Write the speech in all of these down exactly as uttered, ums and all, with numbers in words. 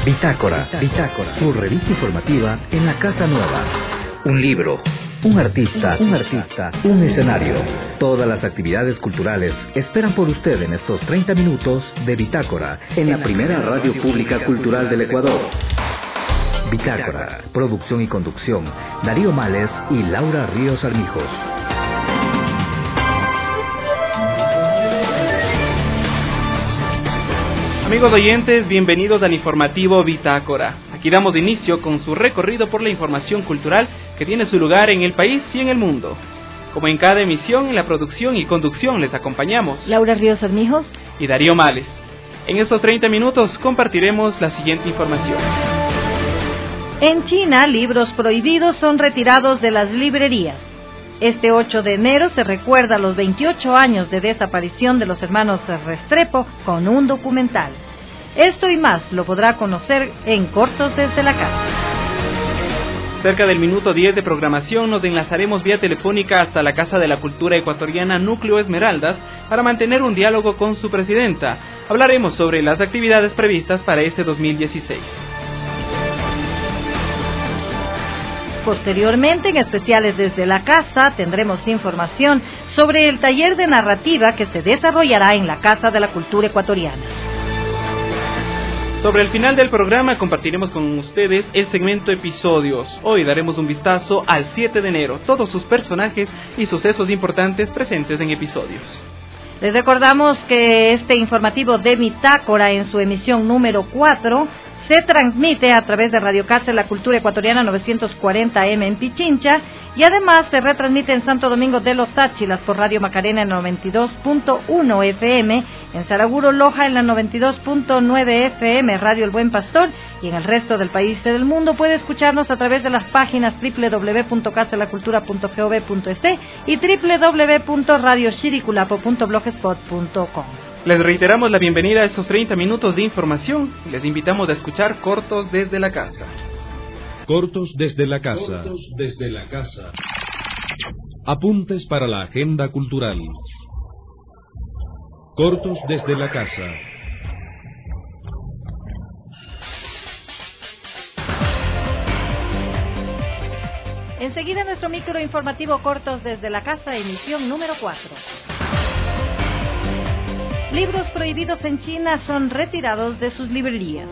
Bitácora, Bitácora, su revista informativa en la Casa Nueva. Un libro, un artista, un artista, un escenario. Todas las actividades culturales esperan por usted en estos treinta minutos de Bitácora, en la primera radio pública cultural del Ecuador. Bitácora, producción y conducción, Darío Males y Laura Ríos Armijos. Amigos oyentes, bienvenidos al informativo Bitácora. Aquí damos inicio con su recorrido por la información cultural que tiene su lugar en el país y en el mundo. Como en cada emisión, en la producción y conducción les acompañamos Laura Ríos Armijos y Darío Males. En estos treinta minutos compartiremos la siguiente información. En China, libros prohibidos son retirados de las librerías. Este ocho de enero se recuerda los veintiocho años de desaparición de los hermanos Restrepo con un documental. Esto y más lo podrá conocer en Cortos desde la Casa. Cerca del minuto diez de programación nos enlazaremos vía telefónica hasta la Casa de la Cultura Ecuatoriana Núcleo Esmeraldas para mantener un diálogo con su presidenta. Hablaremos sobre las actividades previstas para este dos mil dieciséis. Posteriormente, en especiales desde la casa, tendremos información sobre el taller de narrativa que se desarrollará en la Casa de la Cultura Ecuatoriana. Sobre el final del programa compartiremos con ustedes el segmento Episodios. Hoy daremos un vistazo al siete de enero, todos sus personajes y sucesos importantes presentes en Episodios. Les recordamos que este informativo de Bitácora en su emisión número cuatro se transmite a través de Radio Casa de la Cultura Ecuatoriana novecientos cuarenta eme en Pichincha y además se retransmite en Santo Domingo de los Áchilas por Radio Macarena en noventa y dos punto uno efe eme, en Saraguro Loja en la noventa y dos punto nueve efe eme Radio El Buen Pastor, y en el resto del país y del mundo puede escucharnos a través de las páginas doble u doble u doble u punto casa de la cultura punto gov punto es y doble u doble u doble u punto radio chiriculapo punto blogspot punto com. Les reiteramos la bienvenida a estos treinta minutos de información y les invitamos a escuchar Cortos desde la Casa. Cortos desde la Casa. Cortos desde la Casa. Apuntes para la agenda cultural. Cortos desde la Casa. Enseguida nuestro micro informativo Cortos desde la Casa, emisión número cuatro. Libros prohibidos en China son retirados de sus librerías.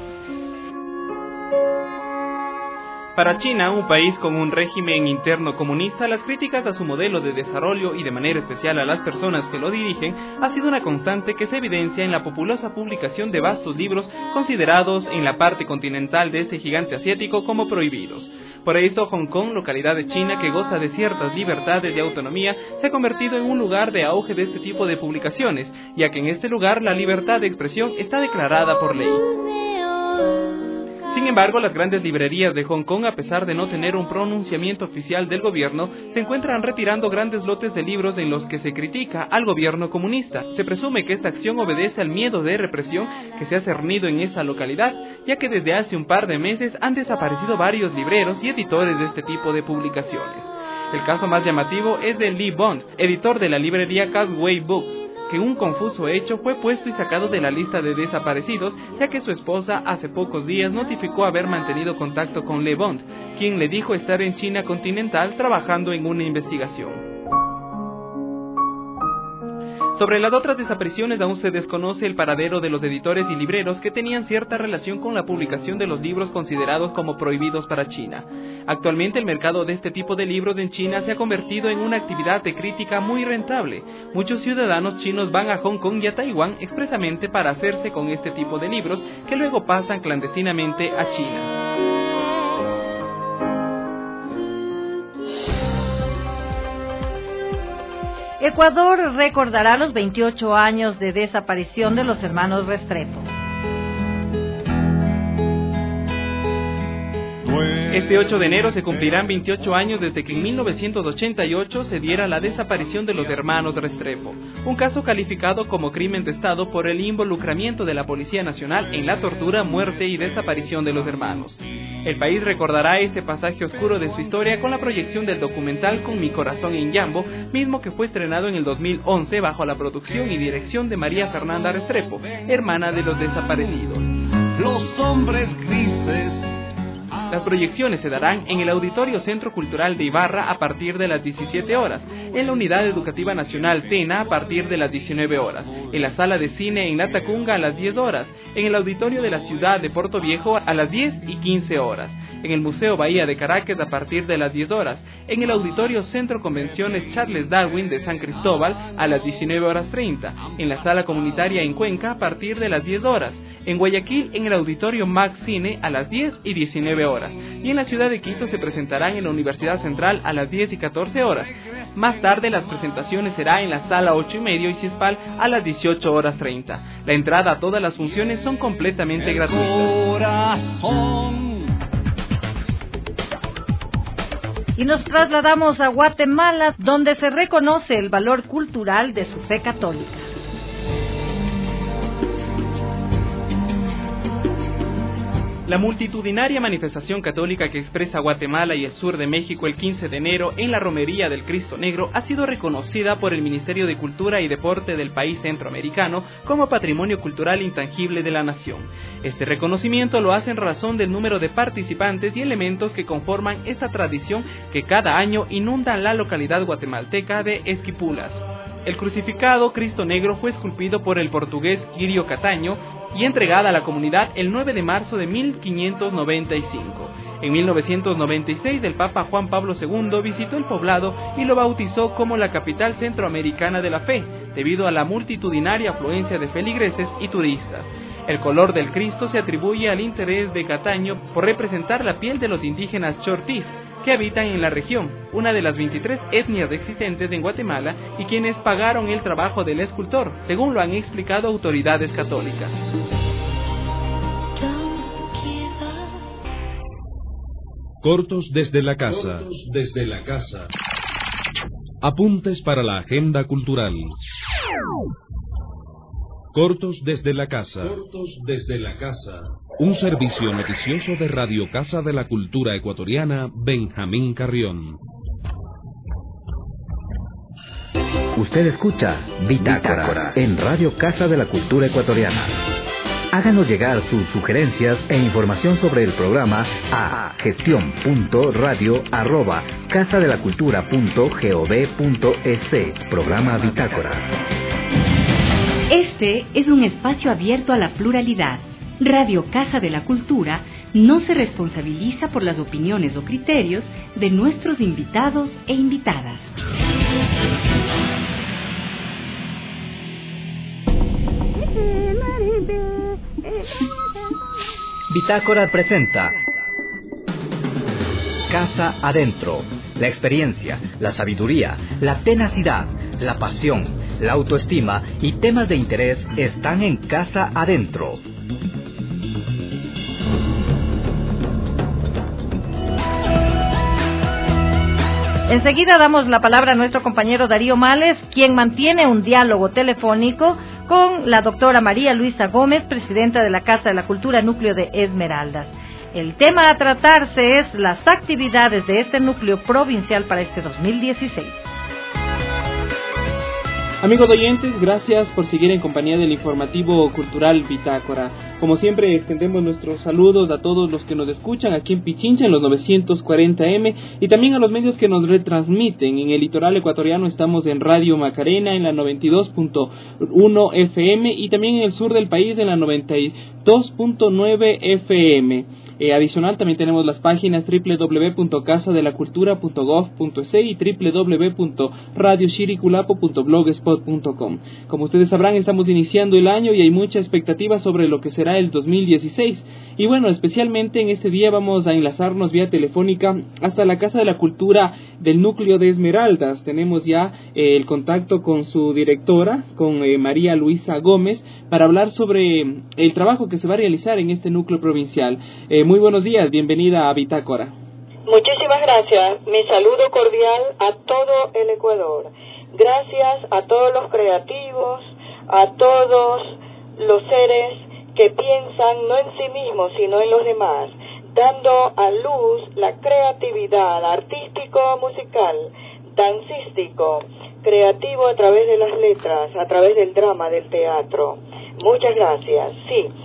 Para China, un país con un régimen interno comunista, las críticas a su modelo de desarrollo y de manera especial a las personas que lo dirigen ha sido una constante que se evidencia en la populosa publicación de vastos libros considerados en la parte continental de este gigante asiático como prohibidos. Por eso, Hong Kong, localidad de China que goza de ciertas libertades de autonomía, se ha convertido en un lugar de auge de este tipo de publicaciones, ya que en este lugar la libertad de expresión está declarada por ley. Sin embargo, las grandes librerías de Hong Kong, a pesar de no tener un pronunciamiento oficial del gobierno, se encuentran retirando grandes lotes de libros en los que se critica al gobierno comunista. Se presume que esta acción obedece al miedo de represión que se ha cernido en esta localidad, ya que desde hace un par de meses han desaparecido varios libreros y editores de este tipo de publicaciones. El caso más llamativo es de Lee Bond, editor de la librería Causeway Books, que un confuso hecho fue puesto y sacado de la lista de desaparecidos, ya que su esposa hace pocos días notificó haber mantenido contacto con Le Bond, quien le dijo estar en China continental trabajando en una investigación. Sobre las otras desapariciones aún se desconoce el paradero de los editores y libreros que tenían cierta relación con la publicación de los libros considerados como prohibidos para China. Actualmente el mercado de este tipo de libros en China se ha convertido en una actividad de crítica muy rentable. Muchos ciudadanos chinos van a Hong Kong y a Taiwán expresamente para hacerse con este tipo de libros que luego pasan clandestinamente a China. Ecuador recordará los veintiocho años de desaparición de los hermanos Restrepo. Este ocho de enero se cumplirán veintiocho años desde que en mil novecientos ochenta y ocho se diera la desaparición de los hermanos Restrepo, un caso calificado como crimen de Estado por el involucramiento de la Policía Nacional en la tortura, muerte y desaparición de los hermanos. El país recordará este pasaje oscuro de su historia con la proyección del documental Con mi corazón en Yambo, mismo que fue estrenado en el dos mil once bajo la producción y dirección de María Fernanda Restrepo, hermana de los desaparecidos. los hombres grises. Las proyecciones se darán en el Auditorio Centro Cultural de Ibarra a partir de las diecisiete horas, en la Unidad Educativa Nacional Tena a partir de las diecinueve horas, en la Sala de Cine en Latacunga a las diez horas, en el Auditorio de la Ciudad de Puerto Viejo a las diez y quince horas, en el Museo Bahía de Caracas a partir de las diez horas, en el Auditorio Centro Convenciones Charles Darwin de San Cristóbal a las diecinueve horas treinta, en la Sala Comunitaria en Cuenca a partir de las diez horas, en Guayaquil en el Auditorio Max Cine a las diez y diecinueve horas, y en la ciudad de Quito se presentarán en la Universidad Central a las diez y catorce horas. Más tarde las presentaciones será en la Sala ocho y medio y Cispal a las dieciocho horas treinta. La entrada a todas las funciones son completamente gratuitas. Y nos trasladamos a Guatemala, donde se reconoce el valor cultural de su fe católica. La multitudinaria manifestación católica que expresa Guatemala y el sur de México el quince de enero en la Romería del Cristo Negro ha sido reconocida por el Ministerio de Cultura y Deporte del país centroamericano como Patrimonio Cultural Intangible de la Nación. Este reconocimiento lo hace en razón del número de participantes y elementos que conforman esta tradición que cada año inundan la localidad guatemalteca de Esquipulas. El crucificado Cristo Negro fue esculpido por el portugués Quirio Cataño y entregada a la comunidad el nueve de marzo de mil quinientos noventa y cinco. En mil novecientos noventa y seis el Papa Juan Pablo segundo visitó el poblado y lo bautizó como la capital centroamericana de la fe, debido a la multitudinaria afluencia de feligreses y turistas. El color del Cristo se atribuye al interés de Cataño por representar la piel de los indígenas chortís, que habitan en la región, una de las veintitrés etnias existentes en Guatemala y quienes pagaron el trabajo del escultor, según lo han explicado autoridades católicas. Cortos desde la casa. Cortos desde la casa. Apuntes para la agenda cultural. Cortos desde la casa. Cortos desde la casa. Un servicio noticioso de Radio Casa de la Cultura Ecuatoriana, Benjamín Carrión. Usted escucha Bitácora, Bitácora en Radio Casa de la Cultura Ecuatoriana. Háganos llegar sus sugerencias e información sobre el programa a gestión punto radio arroba casa de la cultura punto gov punto es. Programa Bitácora. Este es un espacio abierto a la pluralidad. Radio Casa de la Cultura no se responsabiliza por las opiniones o criterios de nuestros invitados e invitadas. Bitácora presenta Casa Adentro. La experiencia, la sabiduría, la tenacidad, la pasión, la autoestima y temas de interés están en Casa Adentro. Enseguida damos la palabra a nuestro compañero Darío Males, quien mantiene un diálogo telefónico con la doctora María Luisa Gómez, presidenta de la Casa de la Cultura Núcleo de Esmeraldas. El tema a tratarse es las actividades de este núcleo provincial para este dos mil dieciséis. Amigos oyentes, gracias por seguir en compañía del informativo cultural Bitácora. Como siempre, extendemos nuestros saludos a todos los que nos escuchan aquí en Pichincha en los novecientos cuarenta eme y también a los medios que nos retransmiten. En el litoral ecuatoriano estamos en Radio Macarena en la noventa y dos punto uno efe eme y también en el sur del país en la noventa y dos punto nueve efe eme. Eh, adicional, también tenemos las páginas doble u doble u doble u punto casa de la cultura punto gov punto es y doble u doble u doble u punto radio chiriculapo punto blogspot punto com. Como ustedes sabrán, estamos iniciando el año y hay mucha expectativa sobre lo que será el dos mil dieciséis. Y bueno, especialmente en este día vamos a enlazarnos vía telefónica hasta la Casa de la Cultura del Núcleo de Esmeraldas. Tenemos ya eh, el contacto con su directora, con eh, María Luisa Gómez, para hablar sobre el trabajo que se va a realizar en este núcleo provincial. Eh, muy buenos días, bienvenida a Bitácora. Muchísimas gracias. Mi saludo cordial a todo el Ecuador. Gracias a todos los creativos, a todos los seres que piensan no en sí mismos, sino en los demás, dando a luz la creatividad artístico-musical, dancístico, creativo a través de las letras, a través del drama, del teatro. Muchas gracias. Sí,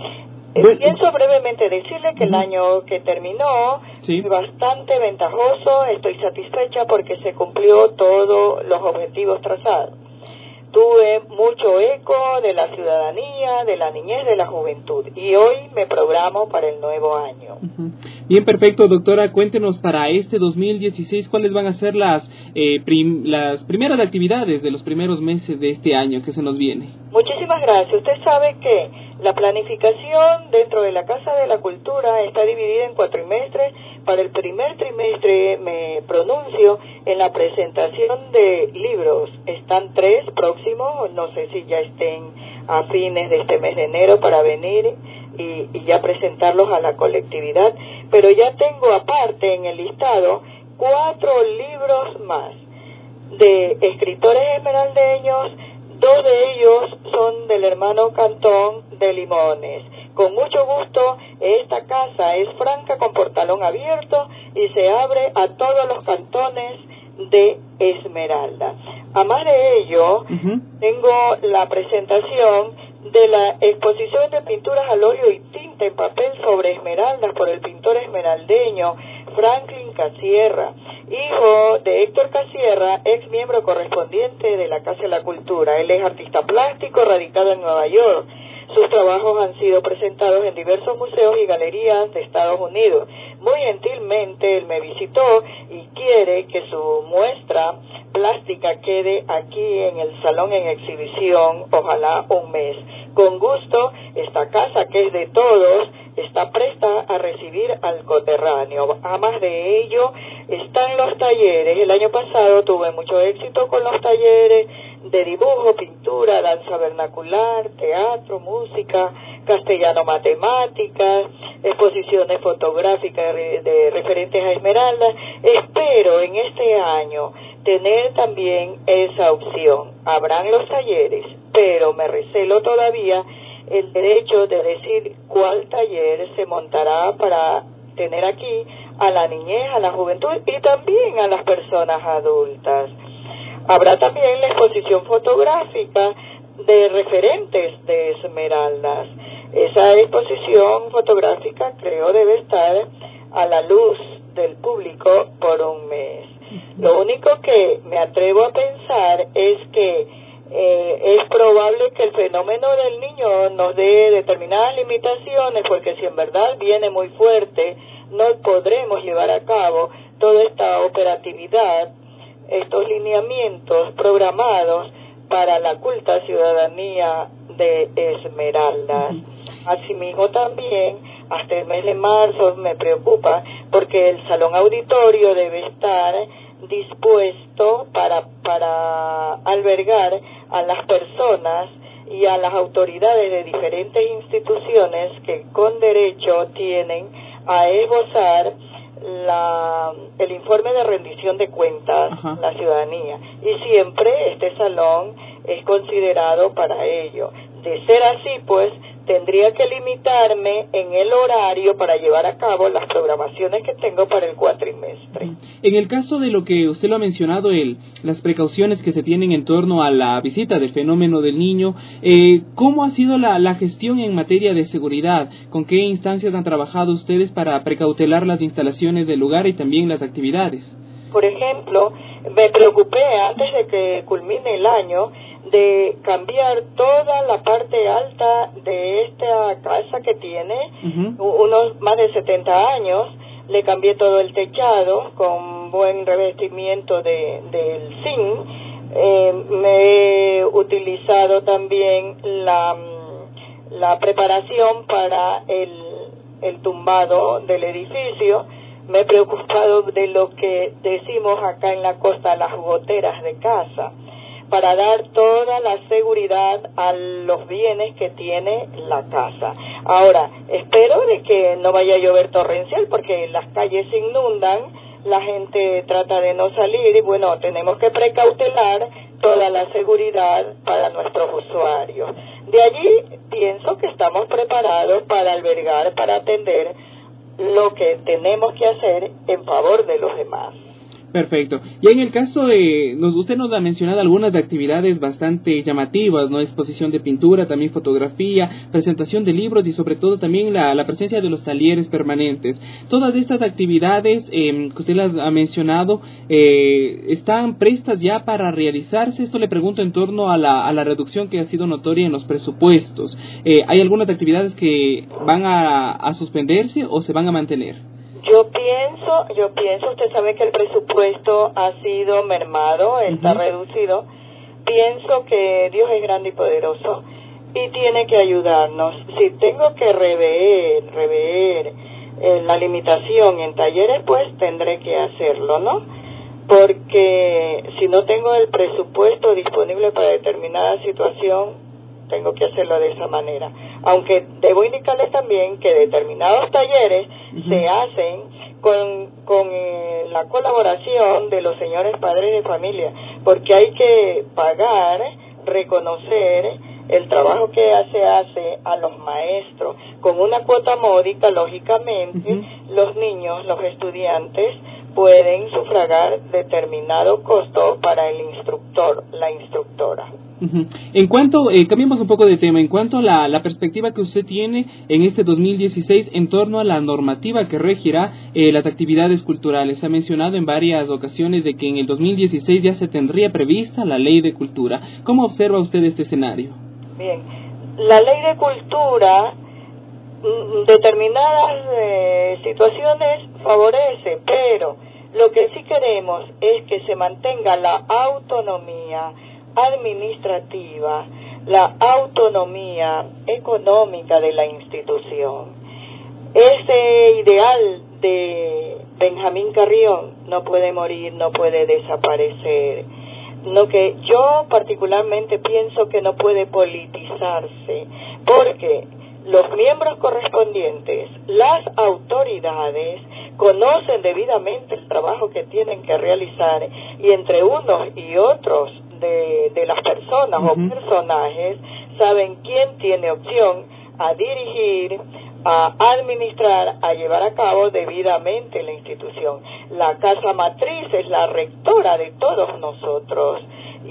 Eh, pienso brevemente decirle que el año que terminó sí. fue bastante ventajoso, estoy satisfecha porque se cumplió todos los objetivos trazados. Tuve mucho eco de la ciudadanía, de la niñez, de la juventud, y hoy me programo para el nuevo año. Uh-huh. Bien, perfecto, doctora. Cuéntenos para este dos mil dieciséis cuáles van a ser las eh, prim- las primeras actividades de los primeros meses de este año que se nos viene. Muchísimas gracias. Usted sabe que la planificación dentro de la Casa de la Cultura está dividida en cuatrimestres. Para el primer trimestre me pronuncio en la presentación de libros. Están tres próximos, no sé si ya estén a fines de este mes de enero para venir y, y ya presentarlos a la colectividad, pero ya tengo aparte en el listado cuatro libros más de escritores esmeraldeños. Dos de ellos son del hermano Cantón de Limones. Con mucho gusto, esta casa es franca con portalón abierto y se abre a todos los cantones de Esmeralda. A más de ello, uh-huh. tengo la presentación de la exposición de pinturas al óleo y tinta en papel sobre esmeraldas por el pintor esmeraldeño Franklin Casierra, hijo de Héctor Casierra, ex miembro correspondiente de la Casa de la Cultura. Él es artista plástico radicado en Nueva York. Sus trabajos han sido presentados en diversos museos y galerías de Estados Unidos. Muy gentilmente él me visitó y quiere que su muestra plástica quede aquí en el salón en exhibición, ojalá un mes. Con gusto, esta casa que es de todos está presta a recibir al coterráneo. A más de ello, están los talleres. El año pasado tuve mucho éxito con los talleres de dibujo, pintura, danza vernacular, teatro, música, castellano, matemáticas, exposiciones fotográficas de, de referentes a Esmeralda. Espero en este año tener también esa opción. Habrán los talleres, pero me recelo todavía el derecho de decir cuál taller se montará para tener aquí a la niñez, a la juventud y también a las personas adultas. Habrá también la exposición fotográfica de referentes de Esmeraldas. Esa exposición fotográfica creo debe estar a la luz del público por un mes. Lo único que me atrevo a pensar es que eh, es probable que el fenómeno del niño nos dé determinadas limitaciones, porque si en verdad viene muy fuerte, no podremos llevar a cabo toda esta operatividad, estos lineamientos programados para la culta ciudadanía de Esmeraldas. Asimismo también, hasta el mes de marzo me preocupa porque el salón auditorio debe estar dispuesto para, para albergar a las personas y a las autoridades de diferentes instituciones que con derecho tienen a esbozar la, el informe de rendición de cuentas, Ajá. la ciudadanía, y siempre este salón es considerado para ello. De ser así, pues, tendría que limitarme en el horario para llevar a cabo las programaciones que tengo para el cuatrimestre. En el caso de lo que usted lo ha mencionado, el, las precauciones que se tienen en torno a la visita del fenómeno del niño, eh, ¿cómo ha sido la, la gestión en materia de seguridad? ¿Con qué instancias han trabajado ustedes para precautelar las instalaciones del lugar y también las actividades? Por ejemplo, me preocupé antes de que culmine el año de cambiar toda la parte alta de esta casa que tiene uh-huh. unos más de setenta años. Le cambié todo el techado con buen revestimiento de del zinc. Eh, me he utilizado también la, la preparación para el, el tumbado del edificio. Me he preocupado de lo que decimos acá en la costa, las goteras de casa, para dar toda la seguridad a los bienes que tiene la casa. Ahora, espero de que no vaya a llover torrencial, porque las calles se inundan, la gente trata de no salir, y bueno, tenemos que precautelar toda la seguridad para nuestros usuarios. De allí pienso que estamos preparados para albergar, para atender lo que tenemos que hacer en favor de los demás. Perfecto. Y en el caso de, nos, usted nos ha mencionado algunas actividades bastante llamativas, ¿no? Exposición de pintura, también fotografía, presentación de libros y sobre todo también la, la presencia de los talleres permanentes. Todas estas actividades eh, que usted las ha mencionado, eh, ¿están prestas ya para realizarse? Esto le pregunto en torno a la, a la reducción que ha sido notoria en los presupuestos. Eh, ¿Hay algunas actividades que van a, a suspenderse o se van a mantener? Yo pienso, yo pienso, usted sabe que el presupuesto ha sido mermado, está uh-huh. reducido. Pienso que Dios es grande y poderoso y tiene que ayudarnos. Si tengo que rever, rever eh, la limitación en talleres, pues tendré que hacerlo, ¿no? Porque si no tengo el presupuesto disponible para determinada situación, tengo que hacerlo de esa manera. Aunque debo indicarles también que determinados talleres uh-huh. se hacen con, con eh, la colaboración de los señores padres de familia, porque hay que pagar, reconocer el trabajo que se hace a los maestros con una cuota módica. Lógicamente uh-huh. los niños, los estudiantes pueden sufragar determinado costo para el instructor, la instructora. Uh-huh. En cuanto, eh, cambiemos un poco de tema, en cuanto a la, la perspectiva que usted tiene en este dos mil dieciséis en torno a la normativa que regirá eh, las actividades culturales. Se ha mencionado en varias ocasiones de que en el dos mil dieciséis ya se tendría prevista la ley de cultura. ¿Cómo observa usted este escenario? Bien, la ley de cultura determinadas eh, situaciones favorece, pero lo que sí queremos es que se mantenga la autonomía administrativa, la autonomía económica de la institución. Ese ideal de Benjamín Carrión no puede morir, no puede desaparecer. Lo que yo particularmente pienso que no puede politizarse, porque los miembros correspondientes, las autoridades, conocen debidamente el trabajo que tienen que realizar y entre unos y otros de, de las personas uh-huh. o personajes saben quién tiene opción a dirigir, a administrar, a llevar a cabo debidamente la institución. La casa matriz es la rectora de todos nosotros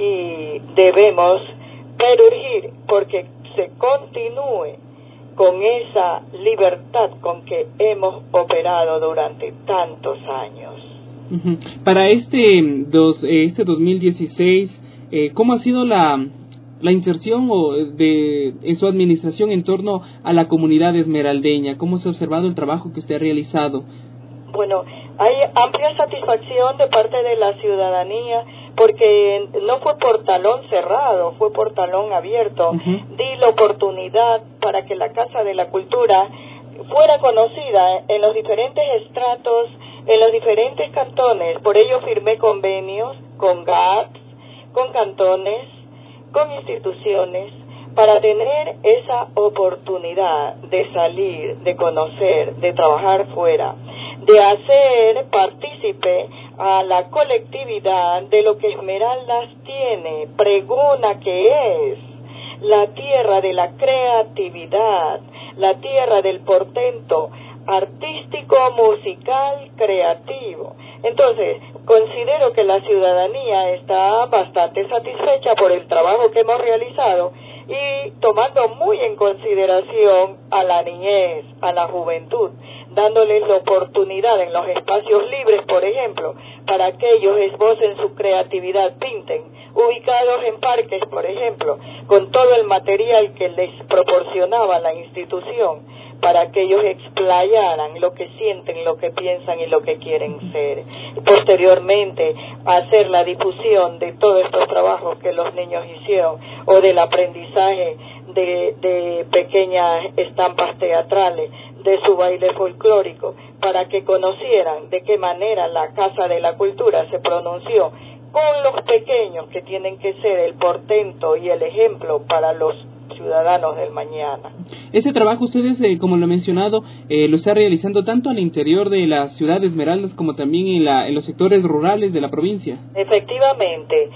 y debemos perurgir porque se continúe con esa libertad con que hemos operado durante tantos años. Uh-huh. Para este, dos, este dos mil dieciséis, eh, ¿cómo ha sido la, la inserción o de, en su administración en torno a la comunidad esmeraldeña? ¿Cómo se ha observado el trabajo que usted ha realizado? Bueno, hay amplia satisfacción de parte de la ciudadanía, porque no fue por talón cerrado, fue por talón abierto. Uh-huh. Di la oportunidad para que la Casa de la Cultura fuera conocida en los diferentes estratos, en los diferentes cantones. Por ello firmé convenios con G A T S, con cantones, con instituciones, para tener esa oportunidad de salir, de conocer, de trabajar fuera, de hacer partícipe a la colectividad de lo que Esmeraldas tiene, pregona que es la tierra de la creatividad, la tierra del portento artístico, musical, creativo. Entonces, considero que la ciudadanía está bastante satisfecha por el trabajo que hemos realizado y tomando muy en consideración a la niñez, a la juventud, dándoles la oportunidad en los espacios libres, por ejemplo, para que ellos esbocen su creatividad, pinten, ubicados en parques, por ejemplo, con todo el material que les proporcionaba la institución, para que ellos explayaran lo que sienten, lo que piensan y lo que quieren ser. Posteriormente, hacer la difusión de todos estos trabajos que los niños hicieron, o del aprendizaje de, de pequeñas estampas teatrales, de su baile folclórico, para que conocieran de qué manera la Casa de la Cultura se pronunció con los pequeños, que tienen que ser el portento y el ejemplo para los ciudadanos del mañana. Ese trabajo ustedes, eh, como lo he mencionado, eh, lo está realizando tanto al interior de la ciudad de Esmeraldas como también en, la, en los sectores rurales de la provincia. Efectivamente,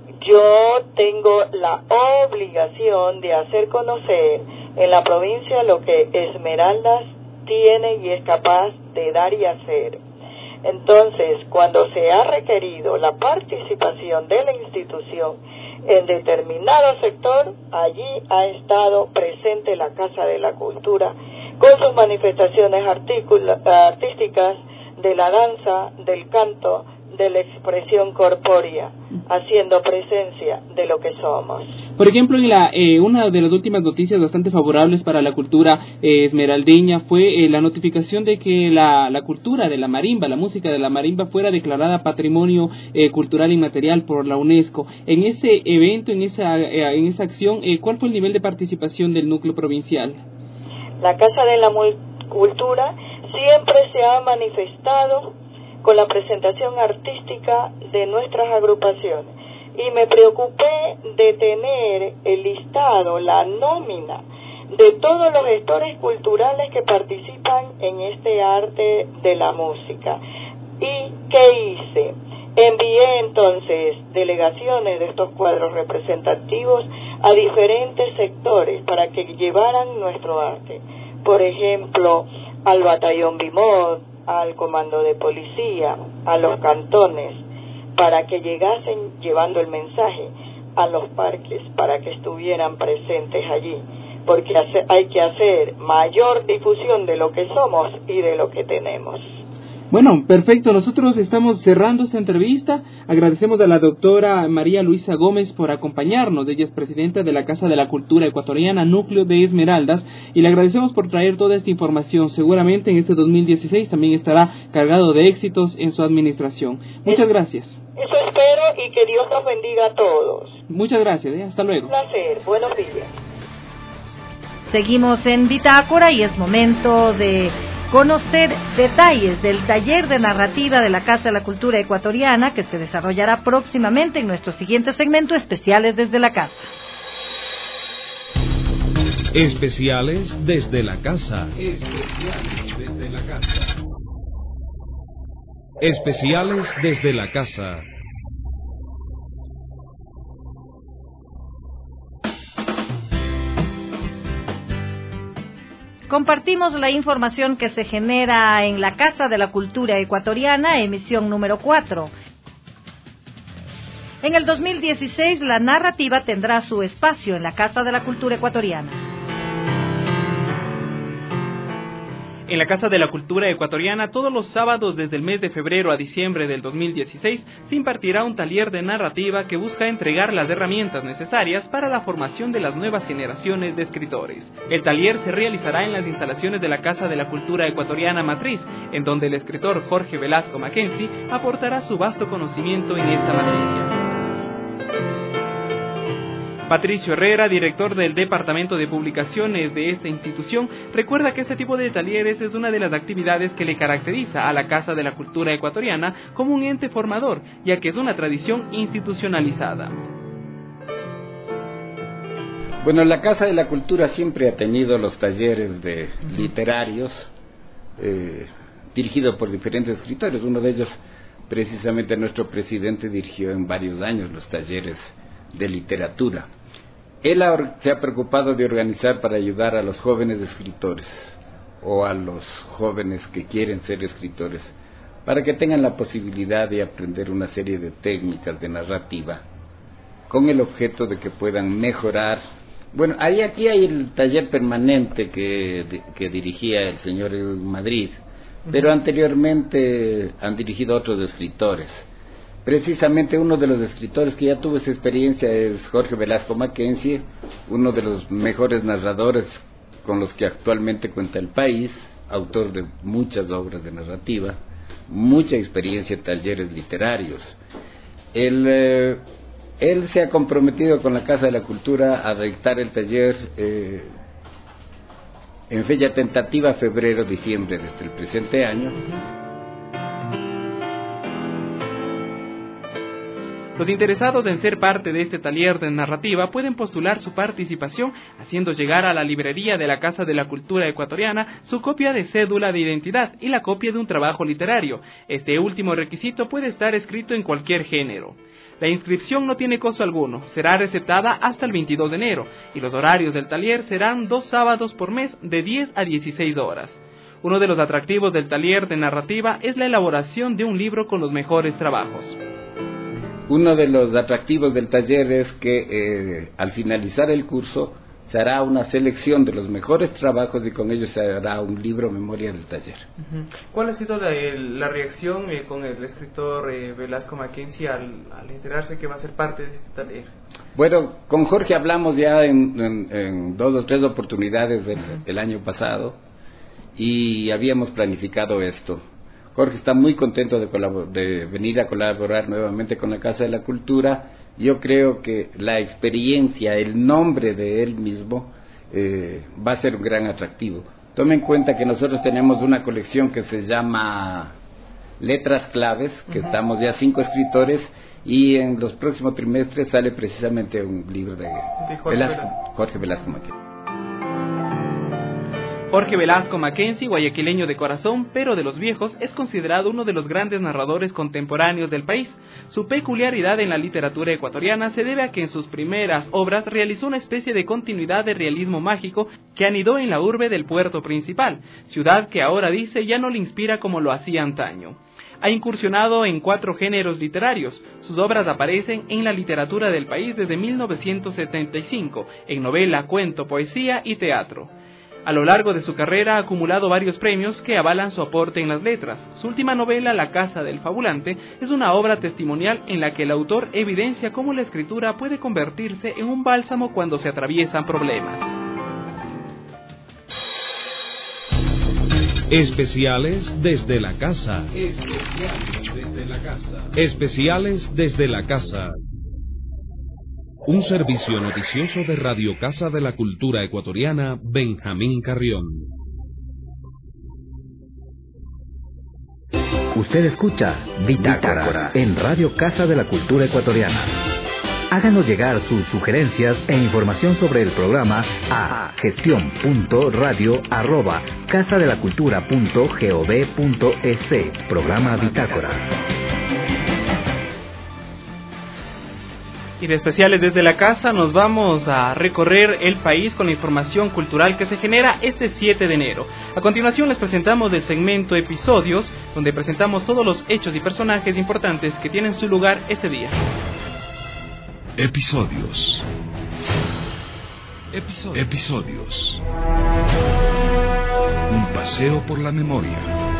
yo tengo la obligación de hacer conocer en la provincia lo que Esmeraldas tiene y es capaz de dar y hacer. Entonces, cuando se ha requerido la participación de la institución en determinado sector, allí ha estado presente la Casa de la Cultura con sus manifestaciones artísticas de la danza, del canto, de la expresión corpórea, haciendo presencia de lo que somos. Por ejemplo, en la, eh, una de las últimas noticias bastante favorables para la cultura eh, esmeraldeña fue eh, la notificación de que la, la cultura de la marimba, la música de la marimba, fuera declarada Patrimonio eh, Cultural Inmaterial por la UNESCO. En ese evento, en esa, eh, en esa acción, eh, ¿cuál fue el nivel de participación del núcleo provincial? La Casa de la Cultura siempre se ha manifestado con la presentación artística de nuestras agrupaciones, y me preocupé de tener el listado, la nómina de todos los gestores culturales que participan en este arte de la música. ¿Y qué hice? Envié entonces delegaciones de estos cuadros representativos a diferentes sectores para que llevaran nuestro arte. Por ejemplo, al Batallón Bimod, al Comando de Policía, a los cantones, para que llegasen llevando el mensaje a los parques, para que estuvieran presentes allí, porque hace, hay que hacer mayor difusión de lo que somos y de lo que tenemos. Bueno, perfecto. Nosotros estamos cerrando esta entrevista. Agradecemos a la doctora María Luisa Gómez por acompañarnos. Ella es presidenta de la Casa de la Cultura Ecuatoriana, Núcleo de Esmeraldas, y le agradecemos por traer toda esta información. Seguramente en este dos mil dieciséis también estará cargado de éxitos en su administración. Muchas gracias. Eso espero, y que Dios nos bendiga a todos. Muchas gracias. ¿eh? Hasta luego. Un placer. Buenos días. Seguimos en Bitácora y es momento de conocer detalles del taller de narrativa de la Casa de la Cultura Ecuatoriana, que se desarrollará próximamente en nuestro siguiente segmento, Especiales desde la Casa. Especiales desde la Casa. Especiales desde la Casa. Especiales desde la Casa. Compartimos la información que se genera en la Casa de la Cultura Ecuatoriana, emisión número cuatro. En el dos mil dieciséis, la narrativa tendrá su espacio en la Casa de la Cultura Ecuatoriana. En la Casa de la Cultura Ecuatoriana, todos los sábados desde el mes de febrero a diciembre del dos mil dieciséis, se impartirá un taller de narrativa que busca entregar las herramientas necesarias para la formación de las nuevas generaciones de escritores. El taller se realizará en las instalaciones de la Casa de la Cultura Ecuatoriana Matriz, en donde el escritor Jorge Velasco Mackenzie aportará su vasto conocimiento en esta materia. Patricio Herrera, director del Departamento de Publicaciones de esta institución, recuerda que este tipo de talleres es una de las actividades que le caracteriza a la Casa de la Cultura Ecuatoriana como un ente formador, ya que es una tradición institucionalizada. Bueno, la Casa de la Cultura siempre ha tenido los talleres de literarios eh, dirigidos por diferentes escritores. Uno de ellos, precisamente, nuestro presidente dirigió en varios años los talleres de literatura. Él se ha preocupado de organizar para ayudar a los jóvenes escritores o a los jóvenes que quieren ser escritores, para que tengan la posibilidad de aprender una serie de técnicas de narrativa con el objeto de que puedan mejorar. Bueno, ahí aquí hay el taller permanente que, que dirigía el señor en Madrid, pero anteriormente han dirigido otros escritores. Precisamente uno de los escritores que ya tuvo esa experiencia es Jorge Velasco Mackenzie, uno de los mejores narradores con los que actualmente cuenta el país, autor de muchas obras de narrativa, mucha experiencia en talleres literarios. Él, eh, él se ha comprometido con la Casa de la Cultura a dictar el taller eh, en fecha tentativa febrero-diciembre de este el presente año. Los interesados en ser parte de este taller de narrativa pueden postular su participación haciendo llegar a la librería de la Casa de la Cultura Ecuatoriana su copia de cédula de identidad y la copia de un trabajo literario. Este último requisito puede estar escrito en cualquier género. La inscripción no tiene costo alguno, será receptada hasta el veintidós de enero y los horarios del taller serán dos sábados por mes de diez a dieciséis horas. Uno de los atractivos del taller de narrativa es la elaboración de un libro con los mejores trabajos. Uno de los atractivos del taller es que eh, al finalizar el curso se hará una selección de los mejores trabajos y con ellos se hará un libro memoria del taller. Uh-huh. ¿Cuál ha sido la, la reacción eh, con el escritor eh, Velasco Mackenzie al, al enterarse que va a ser parte de este taller? Bueno, con Jorge hablamos ya en, en, en dos o tres oportunidades del, uh-huh. el año pasado y habíamos planificado esto. Jorge está muy contento de, colabor- de venir a colaborar nuevamente con la Casa de la Cultura. Yo creo que la experiencia, el nombre de él mismo, eh, va a ser un gran atractivo. Tomen en cuenta que nosotros tenemos una colección que se llama Letras Claves, que uh-huh. estamos ya cinco escritores, y en los próximos trimestres sale precisamente un libro de, de Jorge Velasco, Velasco. Jorge Velasco Mackenzie. Jorge Velasco Mackenzie, guayaquileño de corazón, pero de los viejos, es considerado uno de los grandes narradores contemporáneos del país. Su peculiaridad en la literatura ecuatoriana se debe a que en sus primeras obras realizó una especie de continuidad de realismo mágico que anidó en la urbe del puerto principal, ciudad que ahora dice ya no le inspira como lo hacía antaño. Ha incursionado en cuatro géneros literarios. Sus obras aparecen en la literatura del país desde mil novecientos setenta y cinco, en novela, cuento, poesía y teatro. A lo largo de su carrera ha acumulado varios premios que avalan su aporte en las letras. Su última novela, La Casa del Fabulante, es una obra testimonial en la que el autor evidencia cómo la escritura puede convertirse en un bálsamo cuando se atraviesan problemas. Especiales desde la casa. Especiales desde la casa. Especiales desde la casa. Un servicio noticioso de Radio Casa de la Cultura Ecuatoriana, Benjamín Carrión. Usted escucha Bitácora en Radio Casa de la Cultura Ecuatoriana. Háganos llegar sus sugerencias e información sobre el programa a gestión punto radio arroba casa de la cultura punto gov punto es. Programa Bitácora. Y de especiales desde la casa nos vamos a recorrer el país con la información cultural que se genera este siete de enero. A continuación les presentamos el segmento Episodios, donde presentamos todos los hechos y personajes importantes que tienen su lugar este día. Episodios. Episodios. Episodios. Un paseo por la memoria.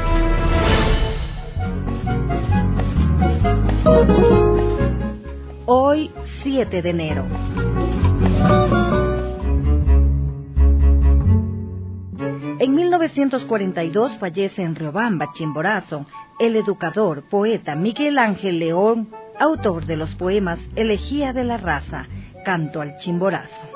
Hoy, siete de enero. En mil novecientos cuarenta y dos fallece en Riobamba, Chimborazo, el educador, poeta Miguel Ángel León, autor de los poemas Elegía de la Raza, Canto al Chimborazo.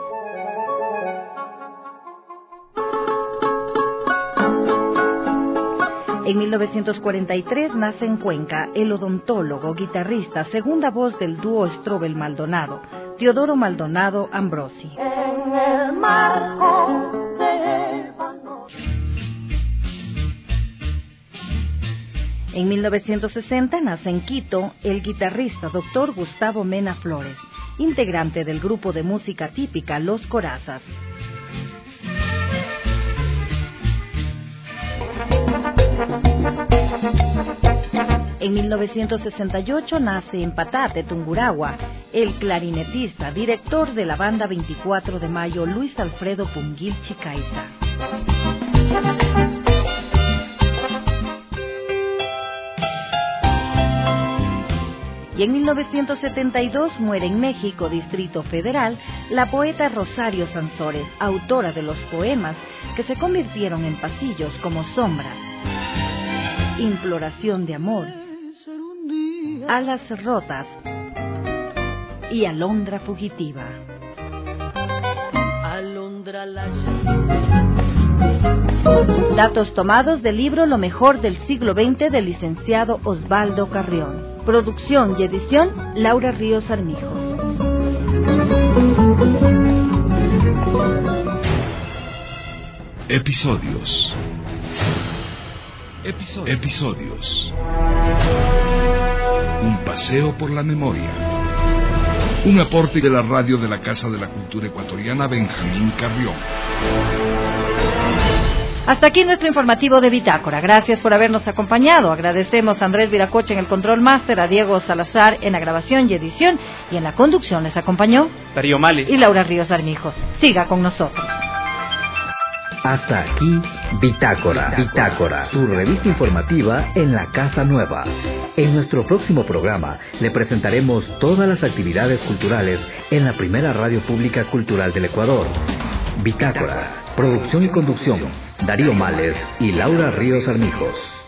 En mil novecientos cuarenta y tres nace en Cuenca el odontólogo, guitarrista, segunda voz del dúo Strobel Maldonado, Teodoro Maldonado Ambrosi. En el marco de... En mil novecientos sesenta nace en Quito el guitarrista doctor Gustavo Mena Flores, integrante del grupo de música típica Los Corazas. En mil novecientos sesenta y ocho nace en Patate, Tungurahua, el clarinetista, director de la banda veinticuatro de mayo, Luis Alfredo Punguil Chicaiza. Y en mil novecientos setenta y dos muere en México, Distrito Federal, la poeta Rosario Sansores, autora de los poemas que se convirtieron en pasillos como Sombras, Imploración de Amor, Alas Rotas y Alondra Fugitiva. Alondra la... Datos tomados del libro Lo mejor del siglo veinte del licenciado Osvaldo Carrión. Producción y edición Laura Ríos Armijo. Episodios. Episodios. Episodios. Un paseo por la memoria. Un aporte de la radio de la Casa de la Cultura Ecuatoriana, Benjamín Carrión. Hasta aquí nuestro informativo de Bitácora. Gracias por habernos acompañado. Agradecemos a Andrés Viracocha en el Control Master, a Diego Salazar en la grabación y edición, y en la conducción les acompañó Darío Males y Laura Ríos Armijos. Siga con nosotros. Hasta aquí Bitácora, Bitácora, su revista informativa en la Casa Nueva. En nuestro próximo programa le presentaremos todas las actividades culturales en la primera radio pública cultural del Ecuador. Bitácora, producción y conducción, Darío Males y Laura Ríos Armijos.